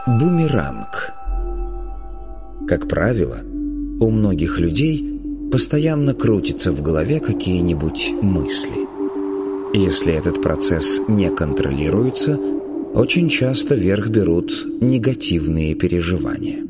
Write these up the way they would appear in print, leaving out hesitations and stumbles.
Бумеранг. Как правило, у многих людей постоянно крутятся в голове какие-нибудь мысли. Если этот процесс не контролируется, очень часто верх берут негативные переживания.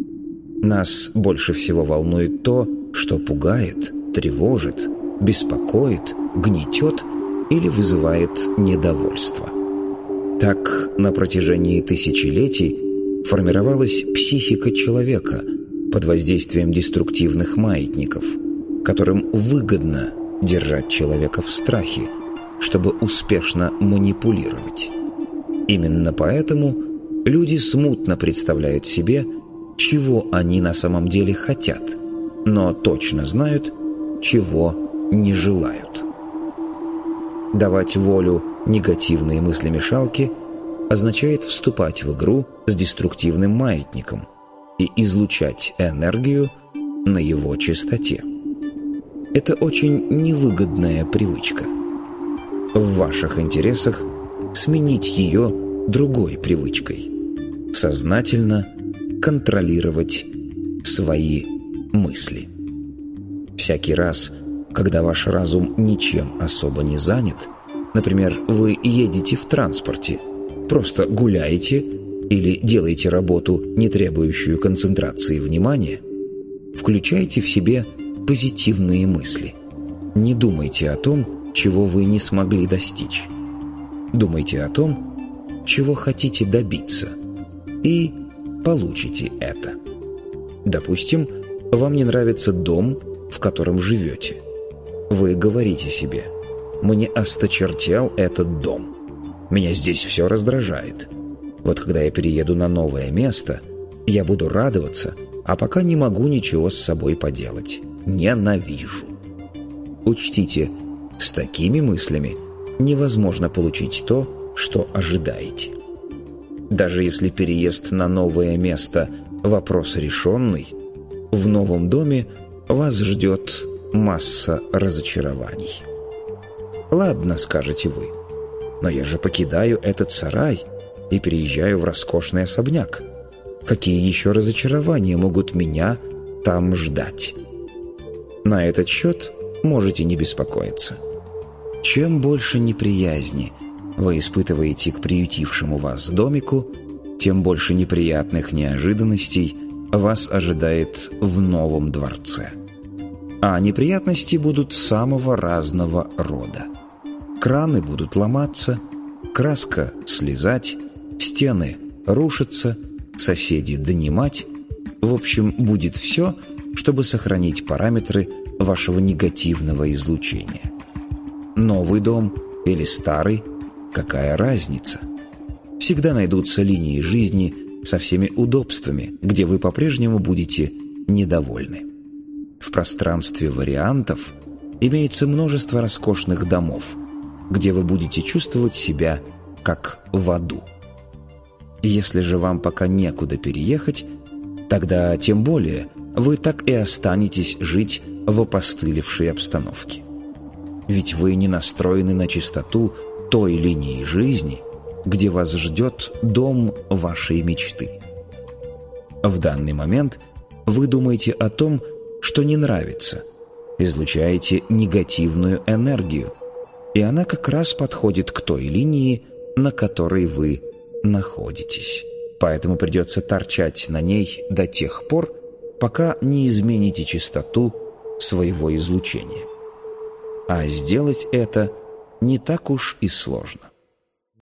Нас больше всего волнует то, что пугает, тревожит, беспокоит, гнетет или вызывает недовольство. Так на протяжении тысячелетий формировалась психика человека под воздействием деструктивных маятников, которым выгодно держать человека в страхе, чтобы успешно манипулировать. Именно поэтому люди смутно представляют себе, чего они на самом деле хотят, но точно знают, чего не желают. Давать волю негативной мыслемешалке означает вступать в игру с деструктивным маятником и излучать энергию на его частоте. Это очень невыгодная привычка. В ваших интересах сменить ее другой привычкой – сознательно контролировать свои мысли. Всякий раз, когда ваш разум ничем особо не занят, например, вы едете в транспорте, просто гуляете или делаете работу, не требующую концентрации внимания, включайте в себе позитивные мысли. Не думайте о том, чего вы не смогли достичь. Думайте о том, чего хотите добиться, и получите это. Допустим, вам не нравится дом, в котором живете. Вы говорите себе: «Мне осточертел этот дом. Меня здесь все раздражает. Вот когда я перееду на новое место, я буду радоваться, а пока не могу ничего с собой поделать. Ненавижу». Учтите, с такими мыслями невозможно получить то, что ожидаете. Даже если переезд на новое место – вопрос решенный, в новом доме вас ждет масса разочарований. «Ладно, — скажете вы, — но я же покидаю этот сарай и переезжаю в роскошный особняк. Какие еще разочарования могут меня там ждать?» На этот счет можете не беспокоиться. Чем больше неприязни вы испытываете к приютившему вас домику, тем больше неприятных неожиданностей вас ожидает в новом дворце. А неприятности будут самого разного рода. Краны будут ломаться, краска слезать, стены рушатся, соседи донимать. В общем, будет все, чтобы сохранить параметры вашего негативного излучения. Новый дом или старый – какая разница? Всегда найдутся линии жизни со всеми удобствами, где вы по-прежнему будете недовольны. В пространстве вариантов имеется множество роскошных домов, где вы будете чувствовать себя как в аду. Если же вам пока некуда переехать, тогда тем более вы так и останетесь жить в опостылевшей обстановке. Ведь вы не настроены на чистоту той линии жизни, где вас ждет дом вашей мечты. В данный момент вы думаете о том, что не нравится, излучаете негативную энергию, и она как раз подходит к той линии, на которой вы находитесь. Поэтому придется торчать на ней до тех пор, пока не измените частоту своего излучения. А сделать это не так уж и сложно.